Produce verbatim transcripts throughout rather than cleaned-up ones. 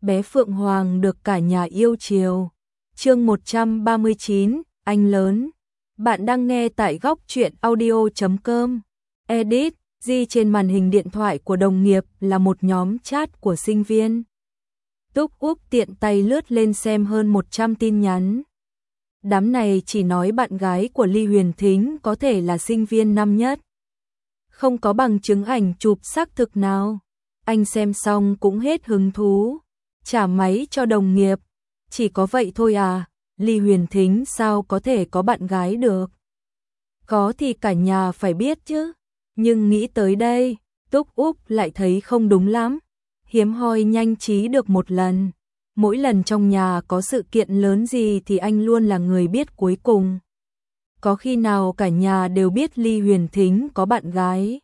bé Phượng Hoàng được cả nhà yêu chiều. Chương một trăm ba mươi chín, anh lớn. Bạn đang nghe tại góc truyện audio chấm com. Edit, Di trên màn hình điện thoại của đồng nghiệp là một nhóm chat của sinh viên. Túc Úc tiện tay lướt lên xem hơn một trăm tin nhắn. Đám này chỉ nói bạn gái của Ly Huyền Thính có thể là sinh viên năm nhất. Không có bằng chứng ảnh chụp xác thực nào. Anh xem xong cũng hết hứng thú. Trả máy cho đồng nghiệp. Chỉ có vậy thôi à, Ly Huyền Thính sao có thể có bạn gái được? Có thì cả nhà phải biết chứ. Nhưng nghĩ tới đây, Túc Úc lại thấy không đúng lắm. Hiếm hoi nhanh trí được một lần. Mỗi lần trong nhà có sự kiện lớn gì thì anh luôn là người biết cuối cùng. Có khi nào cả nhà đều biết Ly Huyền Thính có bạn gái?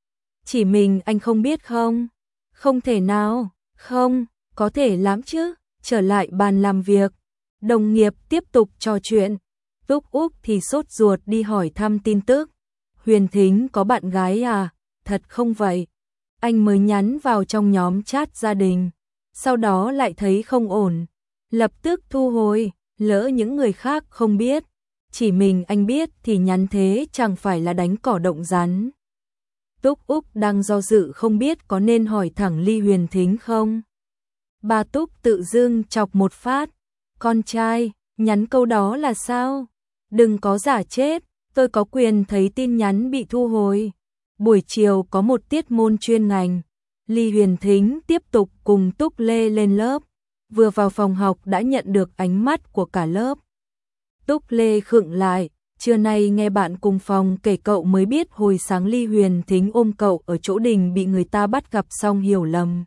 Chỉ mình anh không biết không? Không thể nào, không, có thể lắm chứ. Trở lại bàn làm việc, đồng nghiệp tiếp tục trò chuyện. Túc Úc thì sốt ruột đi hỏi thăm tin tức. Huyền Thính có bạn gái à? Thật không vậy? Anh mới nhắn vào trong nhóm chat gia đình. Sau đó lại thấy không ổn. Lập tức thu hồi, lỡ những người khác không biết. Chỉ mình anh biết thì nhắn thế chẳng phải là đánh cỏ động rắn. Túc Úc đang do dự không biết có nên hỏi thẳng Ly Huyền Thính không. Bà Túc tự dưng chọc một phát. Con trai, nhắn câu đó là sao? Đừng có giả chết, tôi có quyền thấy tin nhắn bị thu hồi. Buổi chiều có một tiết môn chuyên ngành. Ly Huyền Thính tiếp tục cùng Túc Lê lên lớp. Vừa vào phòng học đã nhận được ánh mắt của cả lớp. Túc Lê khựng lại. Trưa nay nghe bạn cùng phòng kể cậu mới biết hồi sáng Ly Huyền Thính ôm cậu ở chỗ đình bị người ta bắt gặp xong hiểu lầm.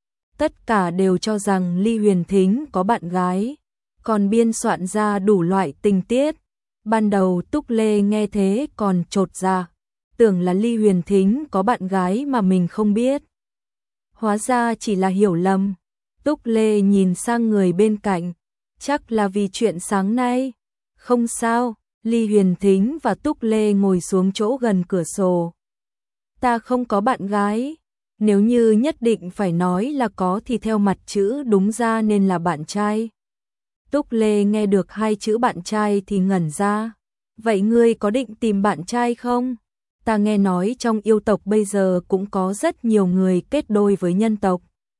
Tất cả đều cho rằng Ly Huyền Thính có bạn gái, còn biên soạn ra đủ loại tình tiết. Ban đầu Túc Lê nghe thế còn chột dạ, tưởng là Ly Huyền Thính có bạn gái mà mình không biết. Hóa ra chỉ là hiểu lầm. Túc Lê nhìn sang người bên cạnh, chắc là vì chuyện sáng nay. Không sao, Ly Huyền Thính và Túc Lê ngồi xuống chỗ gần cửa sổ. Ta không có bạn gái. Nếu như nhất định phải nói là có thì theo mặt chữ đúng ra nên là bạn trai. Túc Lê nghe được hai chữ bạn trai thì ngẩn ra. Vậy ngươi có định tìm bạn trai không? Ta nghe nói trong yêu tộc bây giờ cũng có rất nhiều người kết đôi với nhân tộc.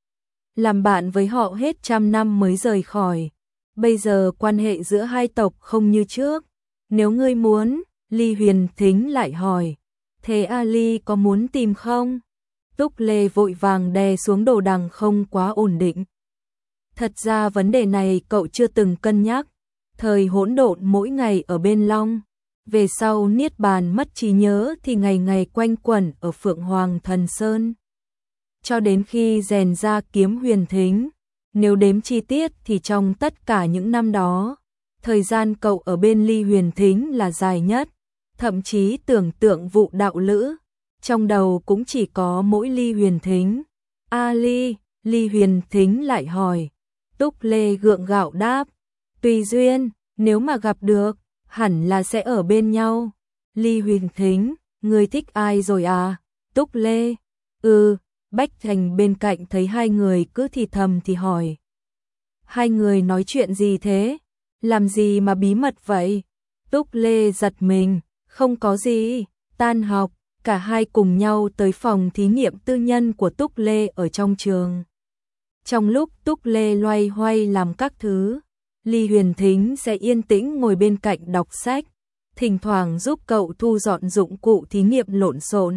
Làm bạn với họ hết trăm năm mới rời khỏi. Bây giờ quan hệ giữa hai tộc không như trước. Nếu ngươi muốn, Ly Huyền Thính lại hỏi. Thế Ali có muốn tìm không? Túc Lê vội vàng đè xuống đồ đằng không quá ổn định. Thật ra vấn đề này cậu chưa từng cân nhắc. Thời hỗn độn mỗi ngày ở bên Long. Về sau niết bàn mất trí nhớ thì ngày ngày quanh quẩn ở Phượng Hoàng Thần Sơn. Cho đến khi rèn ra kiếm Huyền Thính. Nếu đếm chi tiết thì trong tất cả những năm đó, thời gian cậu ở bên Ly Huyền Thính là dài nhất. Thậm chí tưởng tượng vụ đạo lữ. Trong đầu cũng chỉ có mỗi Ly Huyền Thính. A Ly, Ly Huyền Thính lại hỏi. Túc Lê gượng gạo đáp. Tùy duyên, nếu mà gặp được, hẳn là sẽ ở bên nhau. Ly Huyền Thính, ngươi thích ai rồi à? Túc Lê, ừ, Bách Thành bên cạnh thấy hai người cứ thì thầm thì hỏi. Hai người nói chuyện gì thế? Làm gì mà bí mật vậy? Túc Lê giật mình, không có gì, tan học. Cả hai cùng nhau tới phòng thí nghiệm tư nhân của Túc Lê ở trong trường. Trong lúc Túc Lê loay hoay làm các thứ, Ly Huyền Thính sẽ yên tĩnh ngồi bên cạnh đọc sách, thỉnh thoảng giúp cậu thu dọn dụng cụ thí nghiệm lộn xộn.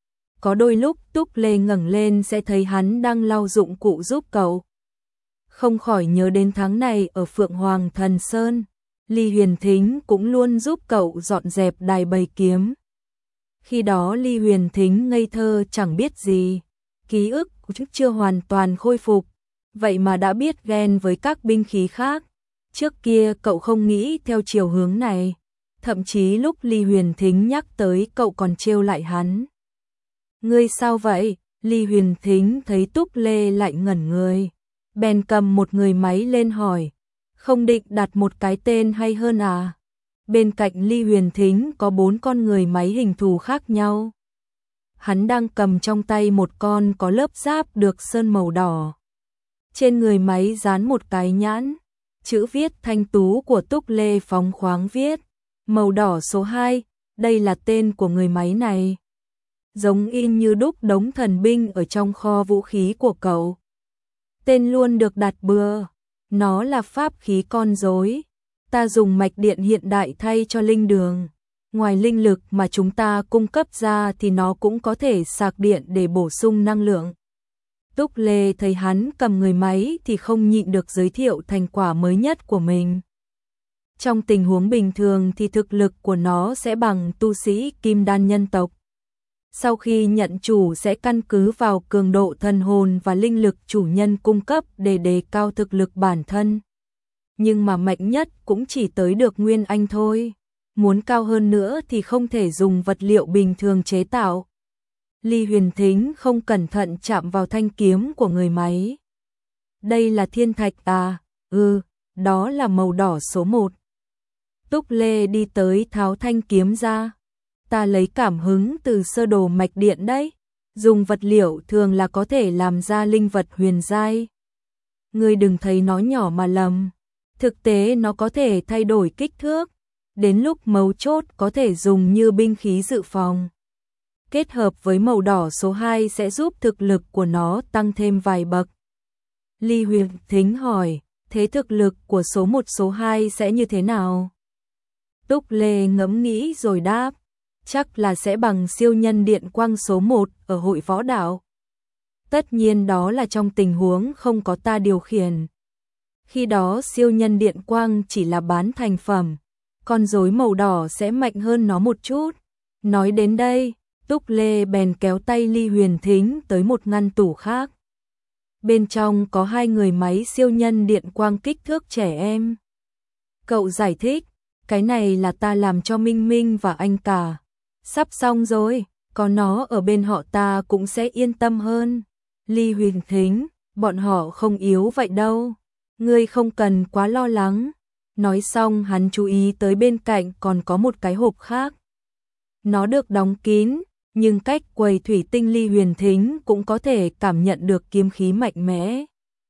Có đôi lúc Túc Lê ngẩng lên sẽ thấy hắn đang lau dụng cụ giúp cậu. Không khỏi nhớ đến tháng này ở Phượng Hoàng Thần Sơn, Ly Huyền Thính cũng luôn giúp cậu dọn dẹp đài bày kiếm. Khi đó Ly Huyền Thính ngây thơ chẳng biết gì, ký ức cũng chưa hoàn toàn khôi phục, vậy mà đã biết ghen với các binh khí khác. Trước kia cậu không nghĩ theo chiều hướng này, thậm chí lúc Ly Huyền Thính nhắc tới cậu còn trêu lại hắn. Ngươi sao vậy? Ly Huyền Thính thấy Túc Lê lại ngẩn người, bèn cầm một người máy lên hỏi, không định đặt một cái tên hay hơn à? Bên cạnh Ly Huyền Thính có bốn con người máy hình thù khác nhau. Hắn đang cầm trong tay một con có lớp giáp được sơn màu đỏ. Trên người máy dán một cái nhãn, chữ viết thanh tú của Túc Lê phóng khoáng viết, màu đỏ số hai, đây là tên của người máy này. Giống in như đúc đống thần binh ở trong kho vũ khí của cậu. Tên luôn được đặt bừa, nó là pháp khí con rối. Ta dùng mạch điện hiện đại thay cho linh đường. Ngoài linh lực mà chúng ta cung cấp ra thì nó cũng có thể sạc điện để bổ sung năng lượng. Túc Lê thấy hắn cầm người máy thì không nhịn được giới thiệu thành quả mới nhất của mình. Trong tình huống bình thường thì thực lực của nó sẽ bằng tu sĩ kim đan nhân tộc. Sau khi nhận chủ sẽ căn cứ vào cường độ thần hồn và linh lực chủ nhân cung cấp để đề cao thực lực bản thân. Nhưng mà mạnh nhất cũng chỉ tới được Nguyên Anh thôi. Muốn cao hơn nữa thì không thể dùng vật liệu bình thường chế tạo. Ly Huyền Thính không cẩn thận chạm vào thanh kiếm của người máy. Đây là thiên thạch à? Ừ, đó là màu đỏ số một. Túc Lê đi tới tháo thanh kiếm ra. Ta lấy cảm hứng từ sơ đồ mạch điện đấy. Dùng vật liệu thường là có thể làm ra linh vật huyền giai. Ngươi đừng thấy nó nhỏ mà lầm. Thực tế nó có thể thay đổi kích thước. Đến lúc mấu chốt có thể dùng như binh khí dự phòng. Kết hợp với màu đỏ số hai sẽ giúp thực lực của nó tăng thêm vài bậc. Ly Huyền Thính hỏi, thế thực lực của số một số hai sẽ như thế nào? Túc Lê ngẫm nghĩ rồi đáp, chắc là sẽ bằng siêu nhân điện quang số một ở hội võ đạo. Tất nhiên đó là trong tình huống không có ta điều khiển. Khi đó siêu nhân điện quang chỉ là bán thành phẩm, con rối màu đỏ sẽ mạnh hơn nó một chút. Nói đến đây, Túc Lê bèn kéo tay Ly Huyền Thính tới một ngăn tủ khác. Bên trong có hai người máy siêu nhân điện quang kích thước trẻ em. Cậu giải thích, cái này là ta làm cho Minh Minh và anh cả. Sắp xong rồi, có nó ở bên họ ta cũng sẽ yên tâm hơn. Ly Huyền Thính, bọn họ không yếu vậy đâu. Ngươi không cần quá lo lắng. Nói xong hắn chú ý tới bên cạnh còn có một cái hộp khác. Nó được đóng kín, nhưng cách quầy thủy tinh Ly Huyền Thính cũng có thể cảm nhận được kiếm khí mạnh mẽ.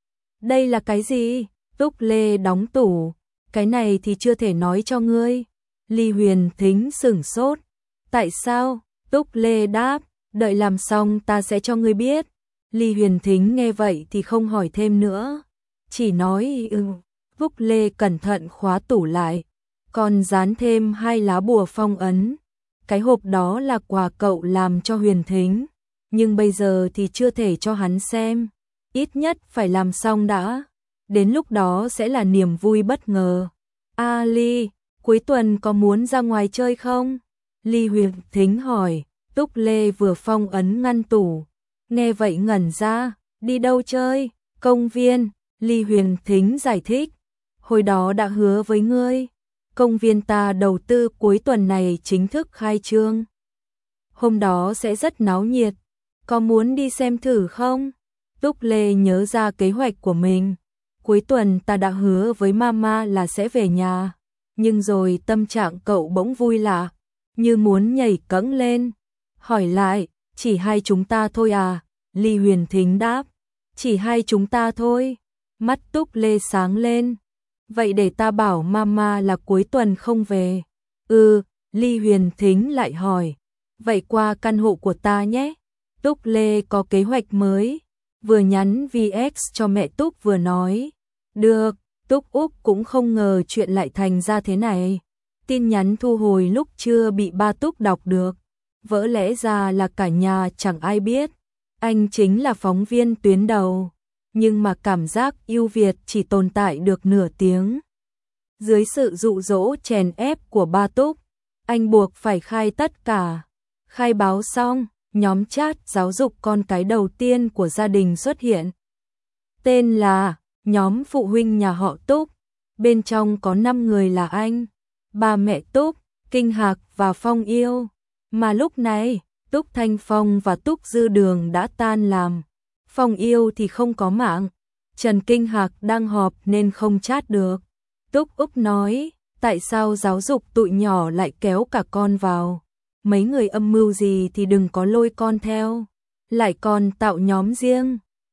Đây là cái gì? Túc Lê đóng tủ. Cái này thì chưa thể nói cho ngươi. Ly Huyền Thính sửng sốt. Tại sao? Túc Lê đáp, đợi làm xong ta sẽ cho ngươi biết. Ly Huyền Thính nghe vậy thì không hỏi thêm nữa. Chỉ nói ừ. Túc Lê cẩn thận khóa tủ lại. Còn dán thêm hai lá bùa phong ấn. Cái hộp đó là quà cậu làm cho Huyền Thính. Nhưng bây giờ thì chưa thể cho hắn xem. Ít nhất phải làm xong đã. Đến lúc đó sẽ là niềm vui bất ngờ. A Ly, cuối tuần có muốn ra ngoài chơi không? Ly Huyền Thính hỏi. Túc Lê vừa phong ấn ngăn tủ. Nghe vậy ngẩn ra. Đi đâu chơi? Công viên. Ly Huyền Thính giải thích. Hồi đó đã hứa với ngươi. Công viên ta đầu tư cuối tuần này chính thức khai trương. Hôm đó sẽ rất náo nhiệt. Có muốn đi xem thử không? Túc Lê nhớ ra kế hoạch của mình. Cuối tuần ta đã hứa với mama là sẽ về nhà. Nhưng rồi tâm trạng cậu bỗng vui lạ. Như muốn nhảy cẫng lên. Hỏi lại, chỉ hai chúng ta thôi à? Ly Huyền Thính đáp. Chỉ hai chúng ta thôi. Mắt Túc Lê sáng lên. Vậy để ta bảo mama là cuối tuần không về. Ừ, Ly Huyền Thính lại hỏi. Vậy qua căn hộ của ta nhé. Túc Lê có kế hoạch mới. Vừa nhắn vê ích cho mẹ Túc vừa nói. Được, Túc Úc cũng không ngờ chuyện lại thành ra thế này. Tin nhắn thu hồi lúc chưa bị ba Túc đọc được. Vỡ lẽ ra là cả nhà chẳng ai biết. Anh chính là phóng viên tuyến đầu. Nhưng mà cảm giác ưu việt chỉ tồn tại được nửa tiếng. Dưới sự dụ dỗ chèn ép của ba Túc, anh buộc phải khai tất cả. Khai báo xong, nhóm chat giáo dục con cái đầu tiên của gia đình xuất hiện. Tên là nhóm phụ huynh nhà họ Túc. Bên trong có năm người là anh, ba mẹ Túc, Kinh Hạc và Phong Yêu. Mà lúc này, Túc Thanh Phong và Túc Dư Đường đã tan làm. Phong Yêu thì không có mạng. Trần Kinh Hạc đang họp nên không chat được. Túc Úc nói, tại sao giáo dục tụi nhỏ lại kéo cả con vào? Mấy người âm mưu gì thì đừng có lôi con theo. Lại còn tạo nhóm riêng.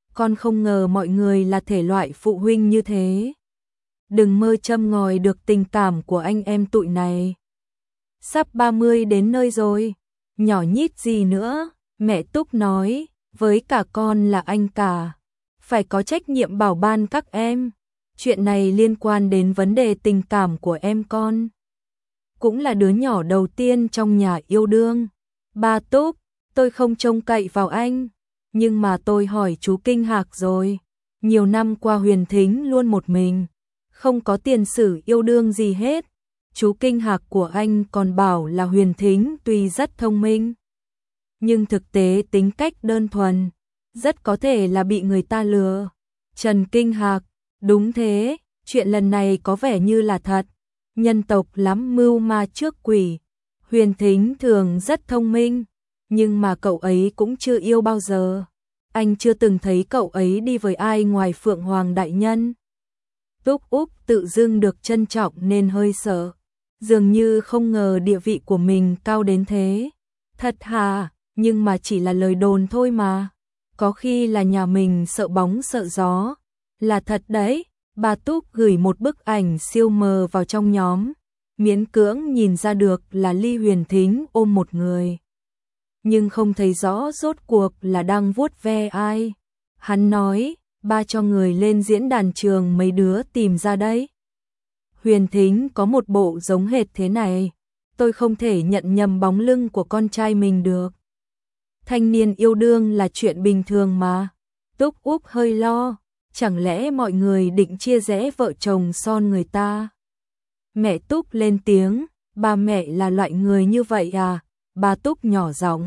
con không ngờ mọi người là thể loại phụ huynh như thế. Đừng mơ châm ngòi được tình cảm của anh em tụi này. Sắp ba mươi đến nơi rồi, nhỏ nhít gì nữa, mẹ Túc nói, với cả con là anh cả, phải có trách nhiệm bảo ban các em. Chuyện này liên quan đến vấn đề tình cảm của em con. Cũng là đứa nhỏ đầu tiên trong nhà yêu đương. Ba Túc, tôi không trông cậy vào anh, nhưng mà tôi hỏi chú Kinh Hạc rồi. Nhiều năm qua Huyền Thính luôn một mình, không có tiền sử yêu đương gì hết. Chú Kinh Hạc của anh còn bảo là Huyền Thính tuy rất thông minh, nhưng thực tế tính cách đơn thuần, rất có thể là bị người ta lừa. Trần Kinh Hạc, đúng thế, chuyện lần này có vẻ như là thật. Nhân tộc lắm mưu ma trước quỷ. Huyền Thính thường rất thông minh, nhưng mà cậu ấy cũng chưa yêu bao giờ. Anh chưa từng thấy cậu ấy đi với ai ngoài Phượng Hoàng đại nhân. Túc Úc tự dưng được trân trọng nên hơi sợ, dường như không ngờ địa vị của mình cao đến thế. Thật hả? Nhưng mà chỉ là lời đồn thôi mà. Có khi là nhà mình sợ bóng sợ gió. Là thật đấy. Bà Túc gửi một bức ảnh siêu mờ vào trong nhóm, miễn cưỡng nhìn ra được là Ly Huyền Thính ôm một người, nhưng không thấy rõ rốt cuộc là đang vuốt ve ai. Hắn nói, ba cho người lên diễn đàn trường mấy đứa tìm ra đấy. Huyền Thính có một bộ giống hệt thế này, tôi không thể nhận nhầm bóng lưng của con trai mình được. Thanh niên yêu đương là chuyện bình thường mà. Túc Úc hơi lo, chẳng lẽ mọi người định chia rẽ vợ chồng son người ta? Mẹ Túc lên tiếng, ba mẹ là loại người như vậy à? Bà Túc nhỏ giọng.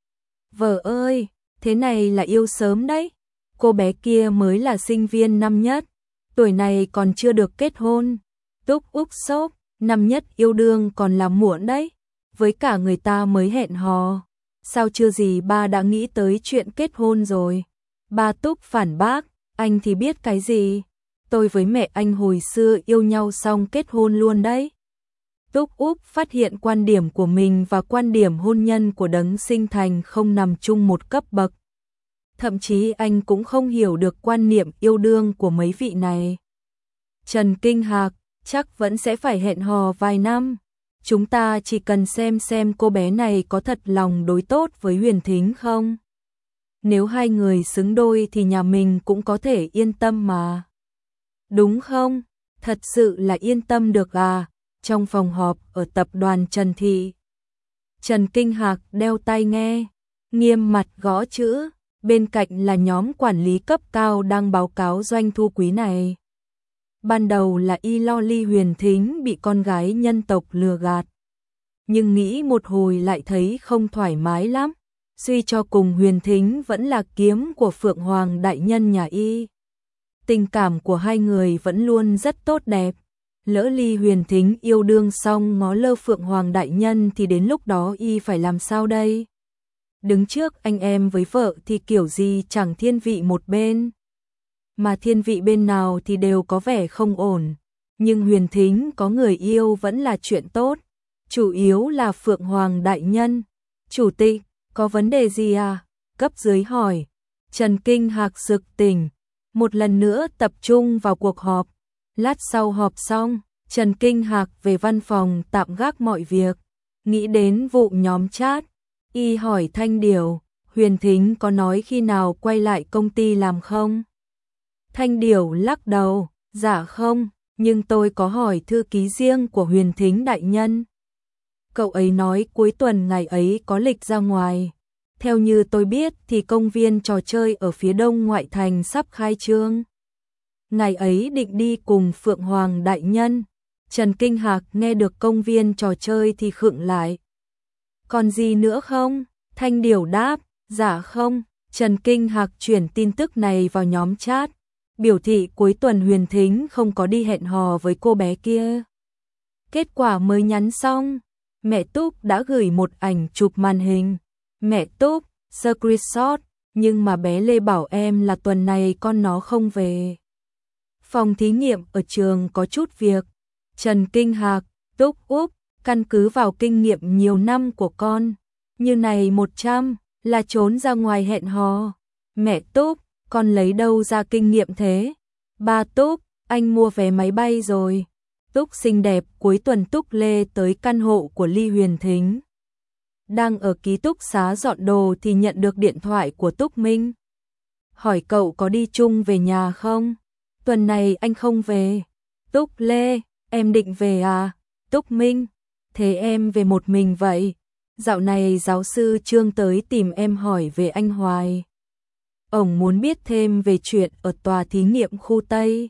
Vợ ơi, thế này là yêu sớm đấy. Cô bé kia mới là sinh viên năm nhất, tuổi này còn chưa được kết hôn. Túc Úc sốc, năm nhất yêu đương còn là muộn đấy. Với cả người ta mới hẹn hò, sao chưa gì ba đã nghĩ tới chuyện kết hôn rồi? Bà Túc phản bác, anh thì biết cái gì? Tôi với mẹ anh hồi xưa yêu nhau xong kết hôn luôn đấy. Túc Úc phát hiện quan điểm của mình và quan điểm hôn nhân của Đấng Sinh Thành không nằm chung một cấp bậc. Thậm chí anh cũng không hiểu được quan niệm yêu đương của mấy vị này. Trần Kinh Hạc, chắc vẫn sẽ phải hẹn hò vài năm. Chúng ta chỉ cần xem xem cô bé này có thật lòng đối tốt với Huyền Thính không. Nếu hai người xứng đôi thì nhà mình cũng có thể yên tâm mà. Đúng không? Thật sự là yên tâm được à? Trong phòng họp ở tập đoàn Trần Thị, Trần Kinh Hạc đeo tai nghe, nghiêm mặt gõ chữ, bên cạnh là nhóm quản lý cấp cao đang báo cáo doanh thu quý này. Ban đầu là y lo Ly Huyền Thính bị con gái nhân tộc lừa gạt, nhưng nghĩ một hồi lại thấy không thoải mái lắm. Suy cho cùng Huyền Thính vẫn là kiếm của Phượng Hoàng đại nhân nhà y. Tình cảm của hai người vẫn luôn rất tốt đẹp. Lỡ Ly Huyền Thính yêu đương xong ngó lơ Phượng Hoàng đại nhân thì đến lúc đó y phải làm sao đây? Đứng trước anh em với vợ thì kiểu gì chẳng thiên vị một bên. Mà thiên vị bên nào thì đều có vẻ không ổn. Nhưng Huyền Thính có người yêu vẫn là chuyện tốt. Chủ yếu là Phượng Hoàng đại nhân. Chủ tịch, có vấn đề gì à? Cấp dưới hỏi. Trần Kinh Hạc sực tỉnh, một lần nữa tập trung vào cuộc họp. Lát sau họp xong, Trần Kinh Hạc về văn phòng tạm gác mọi việc, nghĩ đến vụ nhóm chat. Y hỏi Thanh Điểu, Huyền Thính có nói khi nào quay lại công ty làm không? Thanh Điểu lắc đầu, dạ không, nhưng tôi có hỏi thư ký riêng của Huyền Thính đại nhân. Cậu ấy nói cuối tuần ngày ấy có lịch ra ngoài. Theo như tôi biết thì công viên trò chơi ở phía đông ngoại thành sắp khai trương. Ngày ấy định đi cùng Phượng Hoàng đại nhân. Trần Kinh Hạc nghe được công viên trò chơi thì khựng lại. Còn gì nữa không? Thanh Điểu đáp, dạ không. Trần Kinh Hạc chuyển tin tức này vào nhóm chat, biểu thị cuối tuần Huyền Thính không có đi hẹn hò với cô bé kia. Kết quả mới nhắn xong, mẹ Túc đã gửi một ảnh chụp màn hình. Mẹ Túc, screenshot, nhưng mà bé Lê bảo em là tuần này con nó không về. Phòng thí nghiệm ở trường có chút việc. Trần Kinh Hạc, Túc Úc, căn cứ vào kinh nghiệm nhiều năm của con, như này một trăm là trốn ra ngoài hẹn hò. Mẹ Túc, con lấy đâu ra kinh nghiệm thế? Ba Túc, anh mua vé máy bay rồi. Túc xinh đẹp, cuối tuần Túc Lê tới căn hộ của Ly Huyền Thính. Đang ở ký túc xá dọn đồ thì nhận được điện thoại của Túc Minh. Hỏi cậu có đi chung về nhà không? Tuần này anh không về. Túc Lê, em định về à? Túc Minh, thế em về một mình vậy? Dạo này giáo sư Trương tới tìm em hỏi về anh hoài. Ổng muốn biết thêm về chuyện ở tòa thí nghiệm khu Tây.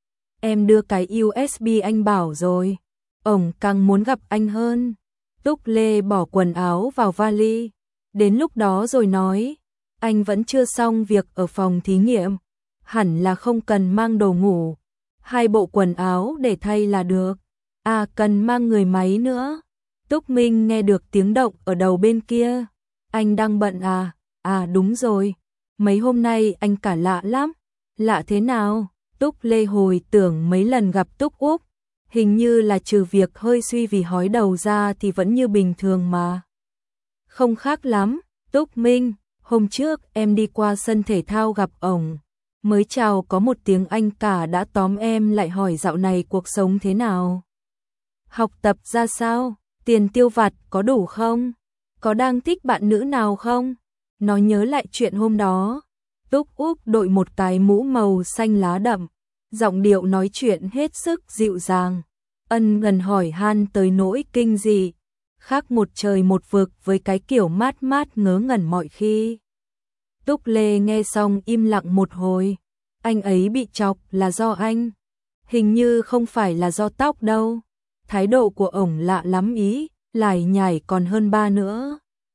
Em đưa cái u ét bê anh bảo rồi. Ổng càng muốn gặp anh hơn. Túc Lê bỏ quần áo vào vali. Đến lúc đó rồi nói. Anh vẫn chưa xong việc ở phòng thí nghiệm. Hẳn là không cần mang đồ ngủ. Hai bộ quần áo để thay là được. À cần mang người máy nữa. Túc Minh nghe được tiếng động ở đầu bên kia. Anh đang bận à? À đúng rồi. Mấy hôm nay anh cả lạ lắm. Lạ thế nào? Túc Lê hồi tưởng mấy lần gặp Túc Úc. Hình như là trừ việc hơi suy vì hói đầu ra thì vẫn như bình thường mà. Không khác lắm. Túc Minh, hôm trước em đi qua sân thể thao gặp ổng. Mới chào có một tiếng anh cả đã tóm em lại hỏi dạo này cuộc sống thế nào. Học tập ra sao? Tiền tiêu vặt có đủ không? Có đang thích bạn nữ nào không? Nó nhớ lại chuyện hôm đó. Túc Úc đội một cái mũ màu xanh lá đậm. Giọng điệu nói chuyện hết sức dịu dàng. Ân gần hỏi han tới nỗi kinh dị. Khác một trời một vực với cái kiểu mát mát ngớ ngẩn mọi khi. Túc Lê nghe xong im lặng một hồi. Anh ấy bị chọc là do anh. Hình như không phải là do tóc đâu. Thái độ của ổng lạ lắm ý, lải nhải còn hơn ba nữa.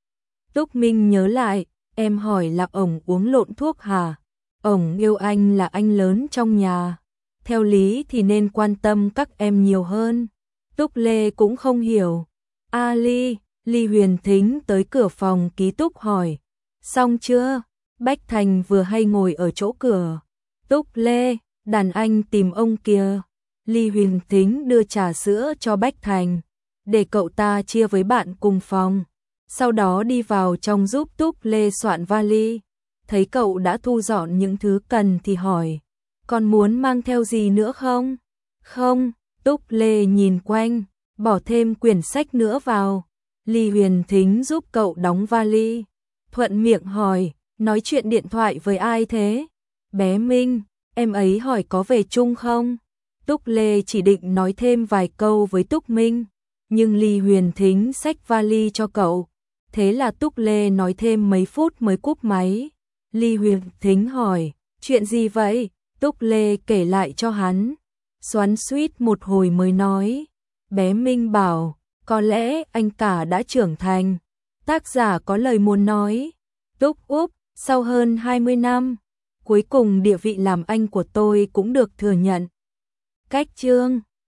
Túc Minh nhớ lại, em hỏi là ổng uống lộn thuốc hả? Ổng yêu anh là anh lớn trong nhà. Theo lý thì nên quan tâm các em nhiều hơn. Túc Lê cũng không hiểu. A Ly, Ly Huyền Thính tới cửa phòng ký túc hỏi. Xong chưa? Bách Thành vừa hay ngồi ở chỗ cửa. Túc Lê, đàn anh tìm ông kìa. Ly Huyền Thính đưa trà sữa cho Bách Thành, để cậu ta chia với bạn cùng phòng. Sau đó đi vào trong giúp Túc Lê soạn vali. Thấy cậu đã thu dọn những thứ cần thì hỏi. Còn muốn mang theo gì nữa không? Không, Túc Lê nhìn quanh, bỏ thêm quyển sách nữa vào. Ly Huyền Thính giúp cậu đóng vali. Thuận miệng hỏi, nói chuyện điện thoại với ai thế? Bé Minh, em ấy hỏi có về chung không? Túc Lê chỉ định nói thêm vài câu với Túc Minh, nhưng Ly Huyền Thính xách vali cho cậu. Thế là Túc Lê nói thêm mấy phút mới cúp máy. Ly Huyền Thính hỏi, chuyện gì vậy? Túc Lê kể lại cho hắn. Xoắn xuýt một hồi mới nói. Bé Minh bảo, có lẽ anh cả đã trưởng thành. Tác giả có lời muốn nói. Túc Úc, sau hơn hai mươi năm, cuối cùng địa vị làm anh của tôi cũng được thừa nhận. Cách chương